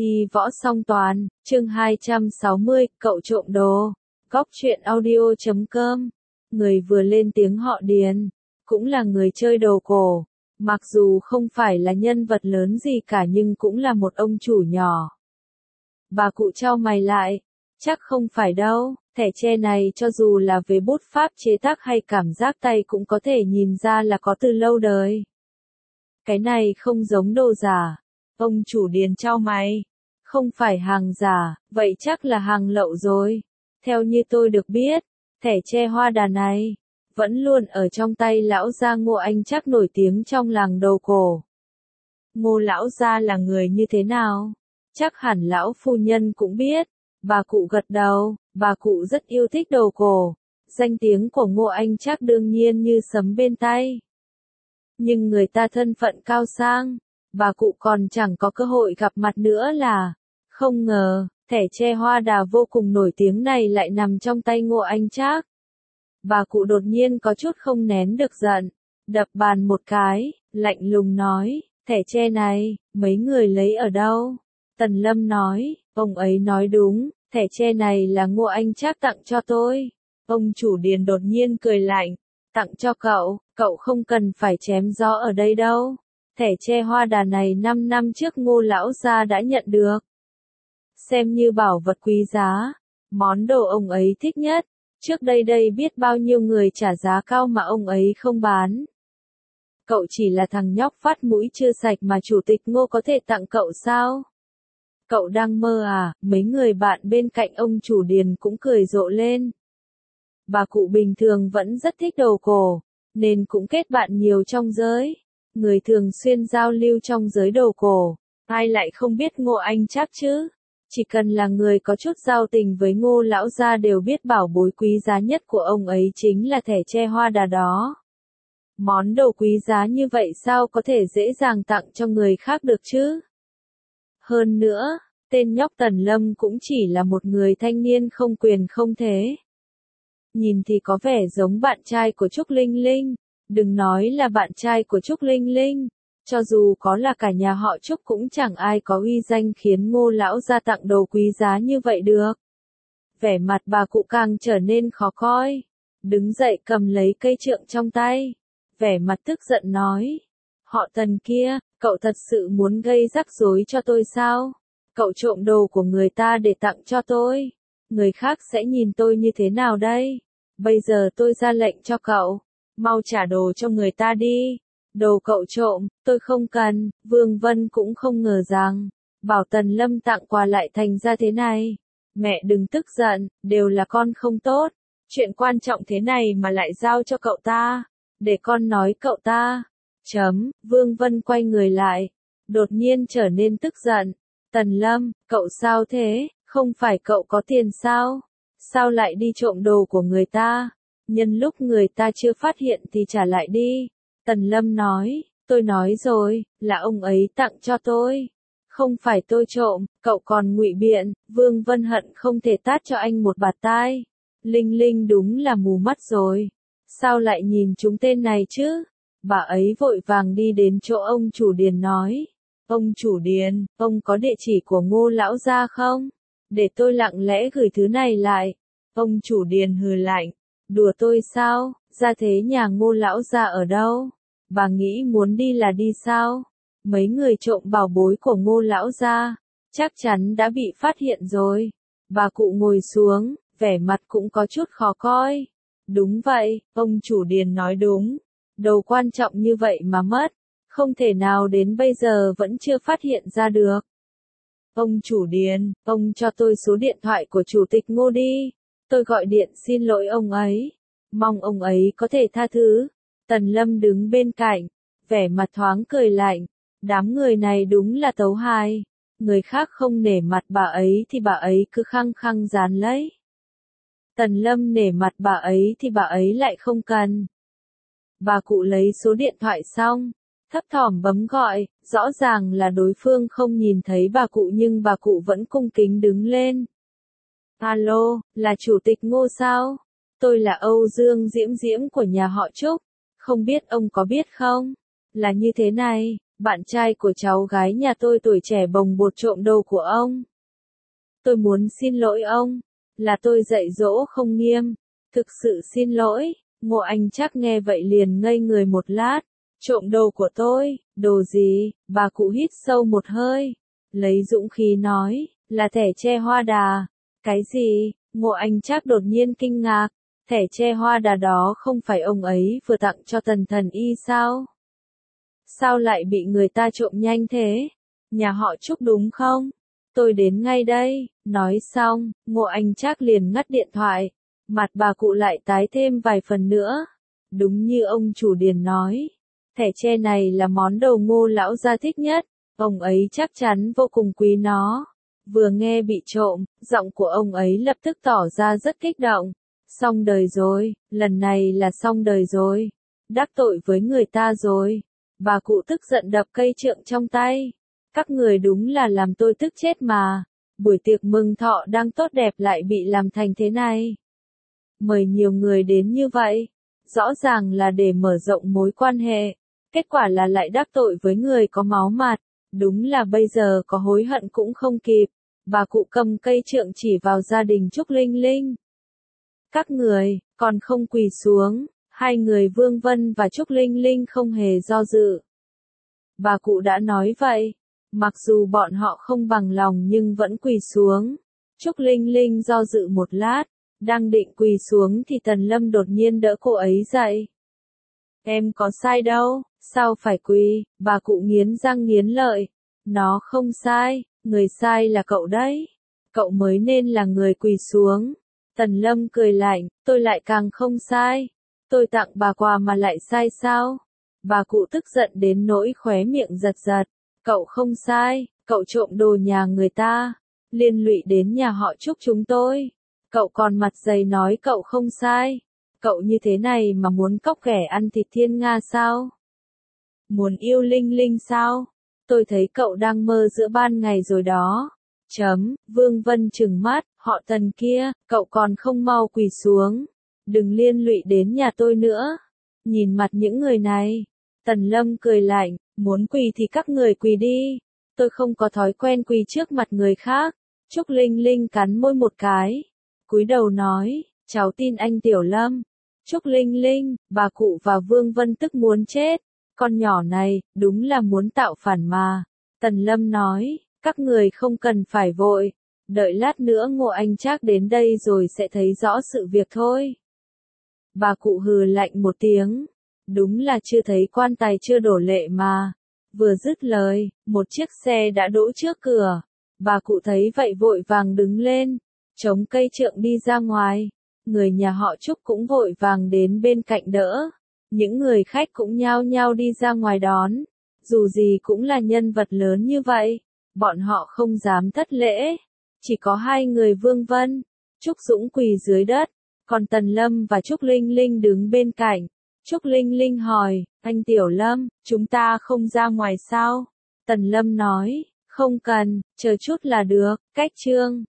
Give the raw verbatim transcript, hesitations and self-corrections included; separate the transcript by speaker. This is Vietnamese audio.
Speaker 1: Đi võ song toàn, chương hai trăm sáu mươi, cậu trộm đồ. Góc truyện audio chấm com. Người vừa lên tiếng họ Điền, cũng là người chơi đồ cổ. Mặc dù không phải là nhân vật lớn gì cả nhưng cũng là một ông chủ nhỏ. Bà cụ chau mày lại, chắc không phải đâu, thẻ tre này cho dù là về bút pháp chế tác hay cảm giác tay cũng có thể nhìn ra là có từ lâu đời. Cái này không giống đồ giả. Ông chủ Điền chau mày. Không phải hàng giả, vậy chắc là hàng lậu rồi. Theo như tôi được biết, thẻ tre hoa đà này vẫn luôn ở trong tay lão gia Ngô Anh Trác nổi tiếng trong làng đồ cổ. Ngô lão gia là người như thế nào? Chắc hẳn lão phu nhân cũng biết. Bà cụ gật đầu, bà cụ rất yêu thích đồ cổ. Danh tiếng của Ngô Anh Trác đương nhiên như sấm bên tai. Nhưng người ta thân phận cao sang, bà cụ còn chẳng có cơ hội gặp mặt nữa là. Không ngờ, thẻ tre hoa đà vô cùng nổi tiếng này lại nằm trong tay Ngô Anh Trác. Bà cụ đột nhiên có chút không nén được giận, đập bàn một cái, lạnh lùng nói, thẻ tre này, mấy người lấy ở đâu? Tần Lâm nói, ông ấy nói đúng, thẻ tre này là Ngô Anh Trác tặng cho tôi. Ông chủ Điền đột nhiên cười lạnh, tặng cho cậu, cậu không cần phải chém gió ở đây đâu. Thẻ tre hoa đà này năm năm trước Ngô lão gia đã nhận được. Xem như bảo vật quý giá, món đồ ông ấy thích nhất, trước đây đây biết bao nhiêu người trả giá cao mà ông ấy không bán. Cậu chỉ là thằng nhóc phát mũi chưa sạch mà chủ tịch Ngô có thể tặng cậu sao? Cậu đang mơ à? Mấy người bạn bên cạnh ông chủ Điền cũng cười rộ lên. Bà cụ bình thường vẫn rất thích đồ cổ, nên cũng kết bạn nhiều trong giới. Người thường xuyên giao lưu trong giới đồ cổ, ai lại không biết Ngô Anh Trác chứ? Chỉ cần là người có chút giao tình với Ngô lão gia đều biết bảo bối quý giá nhất của ông ấy chính là thẻ tre hoa đà đó. Món đồ quý giá như vậy sao có thể dễ dàng tặng cho người khác được chứ? Hơn nữa, tên nhóc Tần Lâm cũng chỉ là một người thanh niên không quyền không thế. Nhìn thì có vẻ giống bạn trai của Trúc Linh Linh, đừng nói là bạn trai của Trúc Linh Linh. Cho dù có là cả nhà họ Trúc cũng chẳng ai có uy danh khiến Ngô lão gia tặng đồ quý giá như vậy được. Vẻ mặt bà cụ càng trở nên khó coi. Đứng dậy cầm lấy cây trượng trong tay. Vẻ mặt tức giận nói. Họ Tần kia, cậu thật sự muốn gây rắc rối cho tôi sao? Cậu trộm đồ của người ta để tặng cho tôi. Người khác sẽ nhìn tôi như thế nào đây? Bây giờ tôi ra lệnh cho cậu. Mau trả đồ cho người ta đi. Đồ cậu trộm, tôi không cần. Vương Vân cũng không ngờ rằng, bảo Tần Lâm tặng quà lại thành ra thế này. Mẹ đừng tức giận, đều là con không tốt. Chuyện quan trọng thế này mà lại giao cho cậu ta. Để con nói cậu ta. Chấm, Vương Vân quay người lại. Đột nhiên trở nên tức giận. Tần Lâm, cậu sao thế? Không phải cậu có tiền sao? Sao lại đi trộm đồ của người ta? Nhân lúc người ta chưa phát hiện thì trả lại đi. Tần Lâm nói, tôi nói rồi, là ông ấy tặng cho tôi. Không phải tôi trộm, cậu còn ngụy biện. Vương Vân hận không thể tát cho anh một bạt tai. Linh Linh đúng là mù mắt rồi. Sao lại nhìn chúng tên này chứ? Bà ấy vội vàng đi đến chỗ ông chủ Điền nói. Ông chủ Điền, ông có địa chỉ của Ngô lão gia không? Để tôi lặng lẽ gửi thứ này lại. Ông chủ Điền hừ lạnh. Đùa tôi sao? Ra thế nhà Ngô lão gia ở đâu? Bà nghĩ muốn đi là đi sao? Mấy người trộm bảo bối của Ngô lão gia, chắc chắn đã bị phát hiện rồi. Bà cụ ngồi xuống, vẻ mặt cũng có chút khó coi. Đúng vậy, ông chủ Điền nói đúng. Đồ quan trọng như vậy mà mất, không thể nào đến bây giờ vẫn chưa phát hiện ra được. Ông chủ Điền, ông cho tôi số điện thoại của chủ tịch Ngô đi. Tôi gọi điện xin lỗi ông ấy. Mong ông ấy có thể tha thứ. Tần Lâm đứng bên cạnh, vẻ mặt thoáng cười lạnh. Đám người này đúng là tấu hài. Người khác không nể mặt bà ấy thì bà ấy cứ khăng khăng dán lấy. Tần Lâm nể mặt bà ấy thì bà ấy lại không cần. Bà cụ lấy số điện thoại xong, thấp thỏm bấm gọi, rõ ràng là đối phương không nhìn thấy bà cụ nhưng bà cụ vẫn cung kính đứng lên. Alo, là chủ tịch Ngô sao? Tôi là Âu Dương Diễm Diễm của nhà họ Trúc, không biết ông có biết không? Là như thế này, bạn trai của cháu gái nhà tôi tuổi trẻ bồng bột trộm đồ của ông. Tôi muốn xin lỗi ông, là tôi dạy dỗ không nghiêm, thực sự xin lỗi. Ngô Anh Trác nghe vậy liền ngây người một lát, trộm đồ của tôi, đồ gì? Bà cụ hít sâu một hơi, lấy dũng khí nói, là thẻ tre hoa đà. Cái gì? Ngô Anh Trác đột nhiên kinh ngạc, thẻ tre hoa đà đó không phải ông ấy vừa tặng cho Tần Thần Y sao? Sao lại bị người ta trộm nhanh thế? Nhà họ Trúc đúng không? Tôi đến ngay đây. Nói xong, Ngô Anh Trác liền ngắt điện thoại. Mặt bà cụ lại tái thêm vài phần nữa. Đúng như ông chủ Điền nói, thẻ tre này là món đồ Ngô lão gia thích nhất, ông ấy chắc chắn vô cùng quý nó. Vừa nghe bị trộm, giọng của ông ấy lập tức tỏ ra rất kích động. Xong đời rồi, lần này là xong đời rồi. Đắc tội với người ta rồi. Bà cụ tức giận đập cây trượng trong tay. Các người đúng là làm tôi tức chết mà. Buổi tiệc mừng thọ đang tốt đẹp lại bị làm thành thế này. Mời nhiều người đến như vậy, rõ ràng là để mở rộng mối quan hệ. Kết quả là lại đắc tội với người có máu mặt. Đúng là bây giờ có hối hận cũng không kịp. Bà cụ cầm cây trượng chỉ vào gia đình Trúc Linh Linh. Các người, còn không quỳ xuống. Hai người Vương Vân và Trúc Linh Linh không hề do dự. Bà cụ đã nói vậy. Mặc dù bọn họ không bằng lòng nhưng vẫn quỳ xuống. Trúc Linh Linh do dự một lát. Đang định quỳ xuống thì Tần Lâm đột nhiên đỡ cô ấy dậy. Em có sai đâu, sao phải quỳ? Bà cụ nghiến răng nghiến lợi. Nó không sai, người sai là cậu đấy. Cậu mới nên là người quỳ xuống. Tần Lâm cười lạnh, tôi lại càng không sai. Tôi tặng bà quà mà lại sai sao? Bà cụ tức giận đến nỗi khóe miệng giật giật. Cậu không sai, cậu trộm đồ nhà người ta, liên lụy đến nhà họ Trúc chúng tôi. Cậu còn mặt dày nói cậu không sai. Cậu như thế này mà muốn cóc ghẻ ăn thịt thiên nga sao? Muốn yêu Linh Linh sao? Tôi thấy cậu đang mơ giữa ban ngày rồi đó. Chấm, Vương Vân trừng mắt, họ Tần kia, cậu còn không mau quỳ xuống. Đừng liên lụy đến nhà tôi nữa. Nhìn mặt những người này. Tần Lâm cười lạnh, muốn quỳ thì các người quỳ đi. Tôi không có thói quen quỳ trước mặt người khác. Trúc Linh Linh cắn môi một cái. Cúi đầu nói, cháu tin anh Tiểu Lâm. Trúc Linh Linh, bà cụ và Vương Vân tức muốn chết. Con nhỏ này, đúng là muốn tạo phản mà. Tần Lâm nói, các người không cần phải vội. Đợi lát nữa Ngô Anh Trác đến đây rồi sẽ thấy rõ sự việc thôi. Bà cụ hừ lạnh một tiếng. Đúng là chưa thấy quan tài chưa đổ lệ mà. Vừa dứt lời, một chiếc xe đã đỗ trước cửa. Bà cụ thấy vậy vội vàng đứng lên, chống cây trượng đi ra ngoài. Người nhà họ Trúc cũng vội vàng đến bên cạnh đỡ. Những người khách cũng nhao nhao đi ra ngoài đón. Dù gì cũng là nhân vật lớn như vậy, bọn họ không dám thất lễ. Chỉ có hai người Vương Vân, Trúc Dũng quỳ dưới đất, còn Tần Lâm và Trúc Linh Linh đứng bên cạnh. Trúc Linh Linh hỏi, anh Tiểu Lâm, chúng ta không ra ngoài sao? Tần Lâm nói, không cần, chờ chút là được, cách chương.